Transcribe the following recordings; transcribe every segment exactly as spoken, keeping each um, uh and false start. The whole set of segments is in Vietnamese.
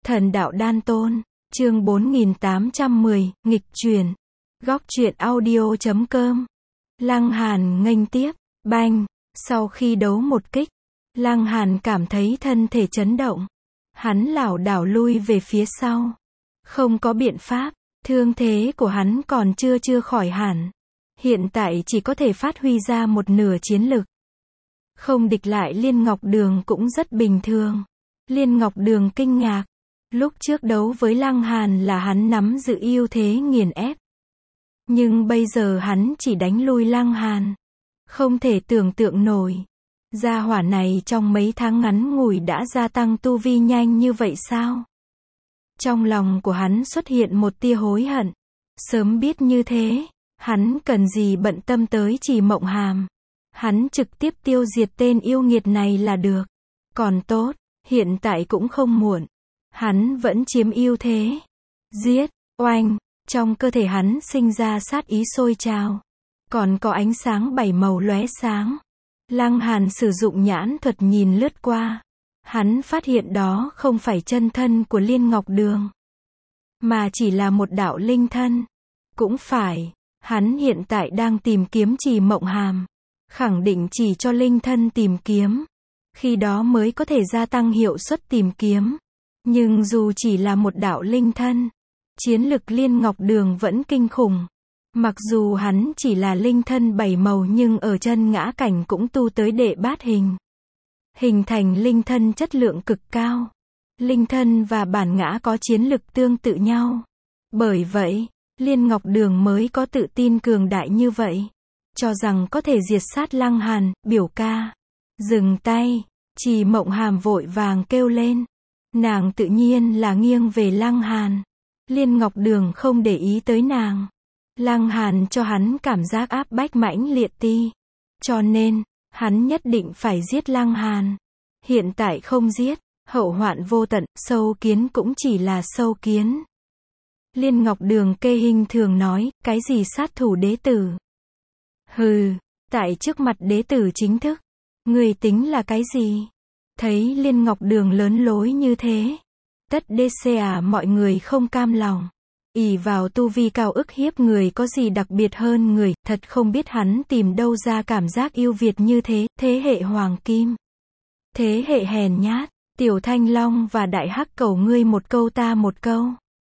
Thần đạo đan tôn, chương bốn nghìn tám trăm mười, nghịch chuyển. Góc truyện audio chấm com. Lăng Hàn nghênh tiếp, banh, sau khi đấu một kích, Lăng Hàn cảm thấy thân thể chấn động. Hắn lảo đảo lui về phía sau. Không có biện pháp, thương thế của hắn còn chưa chưa khỏi hẳn. Hiện tại chỉ có thể phát huy ra một nửa chiến lực. Không địch lại Liên Ngọc Đường cũng rất bình thường. Liên Ngọc Đường kinh ngạc. Lúc trước đấu với Lăng Hàn là hắn nắm giữ ưu thế nghiền ép. Nhưng bây giờ hắn chỉ đánh lui Lăng Hàn. Không thể tưởng tượng nổi. Gia hỏa này trong mấy tháng ngắn ngủi đã gia tăng tu vi nhanh như vậy sao? Trong lòng của hắn xuất hiện một tia hối hận. Sớm biết như thế, hắn cần gì bận tâm tới Trì Mộng Hàm. Hắn trực tiếp tiêu diệt tên yêu nghiệt này là được. Còn tốt, hiện tại cũng không muộn. Hắn vẫn chiếm ưu thế. Giết, oanh, trong cơ thể hắn sinh ra sát ý sôi trào. Còn có ánh sáng bảy màu lóe sáng. Lăng Hàn sử dụng nhãn thuật nhìn lướt qua. Hắn phát hiện đó không phải chân thân của Liên Ngọc Đường, mà chỉ là một đạo linh thân. Cũng phải, hắn hiện tại đang tìm kiếm Trì Mộng Hàm. Khẳng định chỉ cho linh thân tìm kiếm. Khi đó mới có thể gia tăng hiệu suất tìm kiếm. Nhưng dù chỉ là một đạo linh thân, chiến lực Liên Ngọc Đường vẫn kinh khủng. Mặc dù hắn chỉ là linh thân bảy màu nhưng ở chân ngã cảnh cũng tu tới đệ bát hình. Hình thành linh thân chất lượng cực cao. Linh thân và bản ngã có chiến lực tương tự nhau. Bởi vậy, Liên Ngọc Đường mới có tự tin cường đại như vậy. Cho rằng có thể diệt sát Lăng Hàn, biểu ca. Dừng tay, Trì Mộng Hàm vội vàng kêu lên. Nàng tự nhiên là nghiêng về Lăng Hàn. Liên Ngọc Đường không để ý tới nàng. Lăng Hàn cho hắn cảm giác áp bách mãnh liệt ti. Cho nên, hắn nhất định phải giết Lăng Hàn. Hiện tại không giết, hậu hoạn vô tận, sâu kiến cũng chỉ là sâu kiến. Liên Ngọc Đường kê hình thường nói, cái gì sát thủ đế tử? Hừ, tại trước mặt đế tử chính thức, người tính là cái gì? Thấy Liên Ngọc Đường lớn lối như thế, tất đê xê à mọi người không cam lòng. Ỷ vào tu vi cao ức hiếp người có gì đặc biệt hơn người, thật không biết hắn tìm đâu ra cảm giác yêu Việt như thế, thế hệ hoàng kim. Thế hệ hèn nhát, Tiểu Thanh Long và Đại Hắc Cẩu ngươi một câu ta một câu.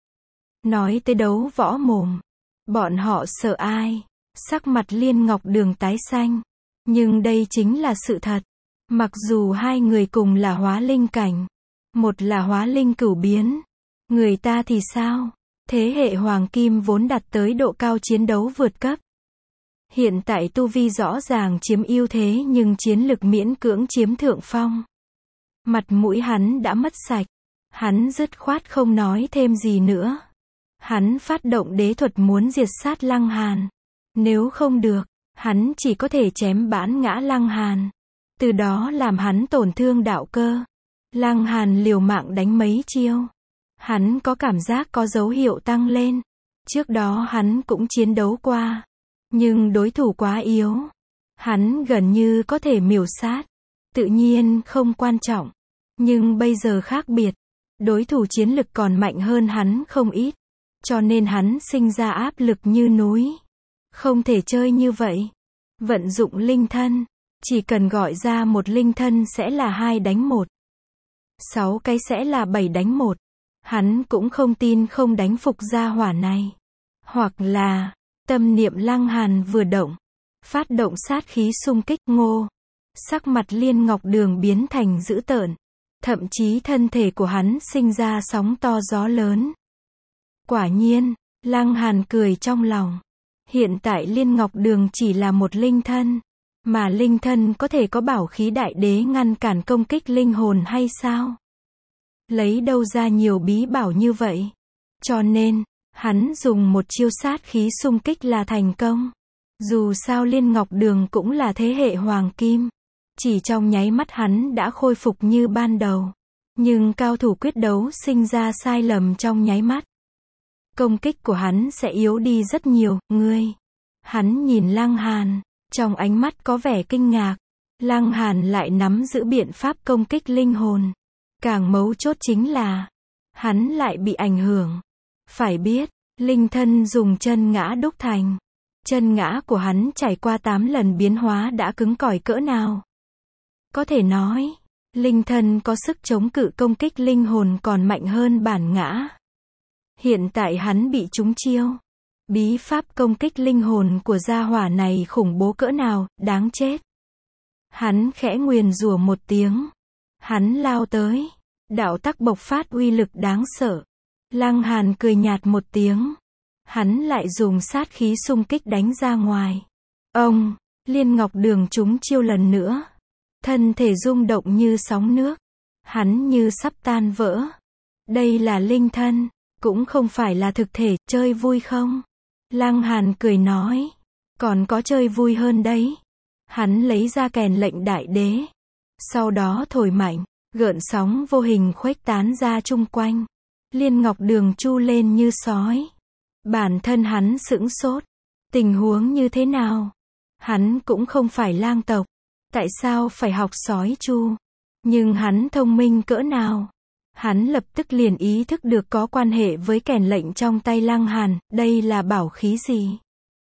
Nói tới đấu võ mồm, bọn họ sợ ai? Sắc mặt Liên Ngọc Đường tái xanh. Nhưng đây chính là sự thật. Mặc dù hai người cùng là hóa linh cảnh, một là hóa linh cửu biến, người ta thì sao? Thế hệ hoàng kim vốn đạt tới độ cao chiến đấu vượt cấp. Hiện tại tu vi rõ ràng chiếm ưu thế nhưng chiến lực miễn cưỡng chiếm thượng phong. Mặt mũi hắn đã mất sạch. Hắn dứt khoát không nói thêm gì nữa. Hắn phát động đế thuật muốn diệt sát Lăng Hàn. Nếu không được, hắn chỉ có thể chém bãn ngã Lăng Hàn. Từ đó làm hắn tổn thương đạo cơ. Lăng Hàn liều mạng đánh mấy chiêu. Hắn có cảm giác có dấu hiệu tăng lên. Trước đó hắn cũng chiến đấu qua. Nhưng đối thủ quá yếu. Hắn gần như có thể miểu sát. Tự nhiên không quan trọng. Nhưng bây giờ khác biệt. Đối thủ chiến lực còn mạnh hơn hắn không ít. Cho nên hắn sinh ra áp lực như núi. Không thể chơi như vậy. Vận dụng linh thân. Chỉ cần gọi ra một linh thân sẽ là hai đánh một. Sáu cái sẽ là bảy đánh một. Hắn cũng không tin không đánh phục gia hỏa này. Hoặc là, tâm niệm Lăng Hàn vừa động. Phát động sát khí xung kích ngô. Sắc mặt Liên Ngọc Đường biến thành dữ tợn. Thậm chí thân thể của hắn sinh ra sóng to gió lớn. Quả nhiên, Lăng Hàn cười trong lòng. Hiện tại Liên Ngọc Đường chỉ là một linh thân. Mà linh thân có thể có bảo khí đại đế ngăn cản công kích linh hồn hay sao? Lấy đâu ra nhiều bí bảo như vậy? Cho nên, hắn dùng một chiêu sát khí xung kích là thành công. Dù sao Liên Ngọc Đường cũng là thế hệ hoàng kim. Chỉ trong nháy mắt hắn đã khôi phục như ban đầu. Nhưng cao thủ quyết đấu sinh ra sai lầm trong nháy mắt. Công kích của hắn sẽ yếu đi rất nhiều, ngươi. Hắn nhìn Lăng Hàn, trong ánh mắt có vẻ kinh ngạc. Lăng Hàn lại nắm giữ biện pháp công kích linh hồn. Càng mấu chốt chính là, hắn lại bị ảnh hưởng. Phải biết, linh thân dùng chân ngã đúc thành. Chân ngã của hắn trải qua tám lần biến hóa đã cứng cỏi cỡ nào. Có thể nói, linh thân có sức chống cự công kích linh hồn còn mạnh hơn bản ngã. Hiện tại hắn bị trúng chiêu. Bí pháp công kích linh hồn của gia hỏa này khủng bố cỡ nào, đáng chết. Hắn khẽ nguyền rủa một tiếng. Hắn lao tới. Đạo tắc bộc phát uy lực đáng sợ. Lăng Hàn cười nhạt một tiếng. Hắn lại dùng sát khí xung kích đánh ra ngoài. Ông, Liên Ngọc Đường trúng chiêu lần nữa. Thân thể rung động như sóng nước. Hắn như sắp tan vỡ. Đây là linh thân, cũng không phải là thực thể, chơi vui không? Lăng Hàn cười nói. Còn có chơi vui hơn đấy. Hắn lấy ra kèn lệnh đại đế. Sau đó thổi mạnh, gợn sóng vô hình khuếch tán ra chung quanh. Liên Ngọc Đường chu lên như sói. Bản thân hắn sững sốt. Tình huống như thế nào? Hắn cũng không phải lang tộc. Tại sao phải học sói chu? Nhưng hắn thông minh cỡ nào? Hắn lập tức liền ý thức được có quan hệ với kèn lệnh trong tay Lăng Hàn, đây là bảo khí gì?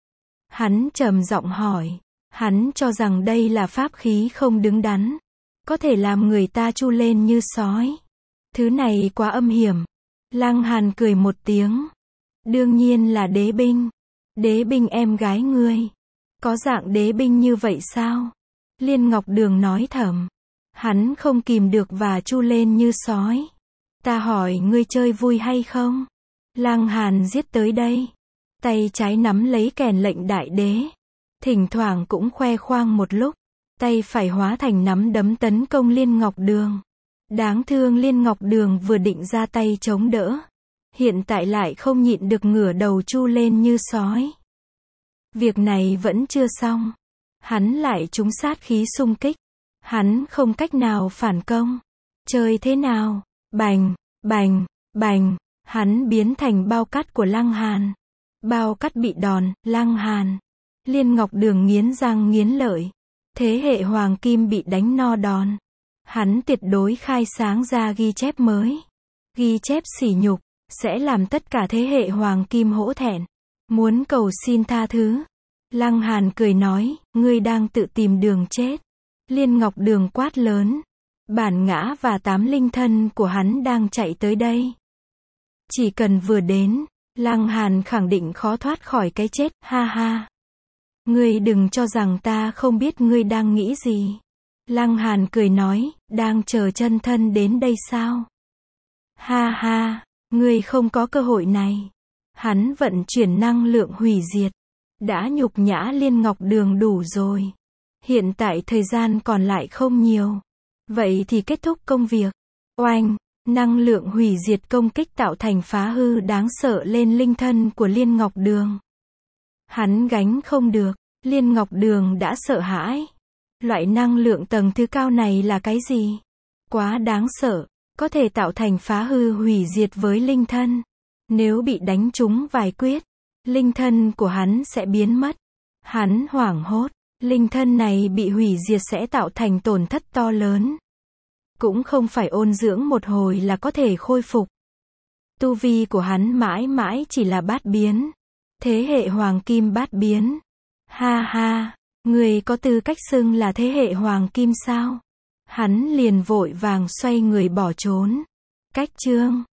Hắn trầm giọng hỏi. Hắn cho rằng đây là pháp khí không đứng đắn. Có thể làm người ta chu lên như sói. Thứ này quá âm hiểm. Lăng Hàn cười một tiếng. Đương nhiên là đế binh. Đế binh em gái ngươi. Có dạng đế binh như vậy sao? Liên Ngọc Đường nói thầm. Hắn không kìm được và chu lên như sói. Ta hỏi ngươi chơi vui hay không? Lăng Hàn giết tới đây. Tay trái nắm lấy kèn lệnh đại đế. Thỉnh thoảng cũng khoe khoang một lúc. Tay phải hóa thành nắm đấm tấn công Liên Ngọc Đường. Đáng thương Liên Ngọc Đường vừa định ra tay chống đỡ. Hiện tại lại không nhịn được ngửa đầu chu lên như sói. Việc này vẫn chưa xong. Hắn lại trúng sát khí xung kích. Hắn không cách nào phản công. Chơi thế nào? Bành, bành, bành. Hắn biến thành bao cát của Lăng Hàn. Bao cát bị đòn, Lăng Hàn. Liên Ngọc Đường nghiến răng nghiến lợi. Thế hệ hoàng kim bị đánh no đòn. Hắn tuyệt đối khai sáng ra ghi chép mới. Ghi chép sỉ nhục, sẽ làm tất cả thế hệ hoàng kim hổ thẹn. Muốn cầu xin tha thứ. Lăng Hàn cười nói, ngươi đang tự tìm đường chết. Liên Ngọc Đường quát lớn. Bản ngã và tám linh thân của hắn đang chạy tới đây. Chỉ cần vừa đến, Lăng Hàn khẳng định khó thoát khỏi cái chết, ha ha. Ngươi đừng cho rằng ta không biết ngươi đang nghĩ gì. Lăng Hàn cười nói, đang chờ chân thân đến đây sao? Ha ha, ngươi không có cơ hội này. Hắn vận chuyển năng lượng hủy diệt. Đã nhục nhã Liên Ngọc Đường đủ rồi. Hiện tại thời gian còn lại không nhiều. Vậy thì kết thúc công việc. Oanh, năng lượng hủy diệt công kích tạo thành phá hư đáng sợ lên linh thân của Liên Ngọc Đường. Hắn gánh không được. Liên Ngọc Đường đã sợ hãi. Loại năng lượng tầng thứ cao này là cái gì? Quá đáng sợ, có thể tạo thành phá hư hủy diệt với linh thân. Nếu bị đánh trúng vài quyết, linh thân của hắn sẽ biến mất. Hắn hoảng hốt, linh thân này bị hủy diệt sẽ tạo thành tổn thất to lớn. Cũng không phải ôn dưỡng một hồi là có thể khôi phục. Tu vi của hắn mãi mãi chỉ là bát biến. Thế hệ hoàng kim bát biến. Ha ha, người có tư cách xưng là thế hệ hoàng kim sao? Hắn liền vội vàng xoay người bỏ trốn. Cách chương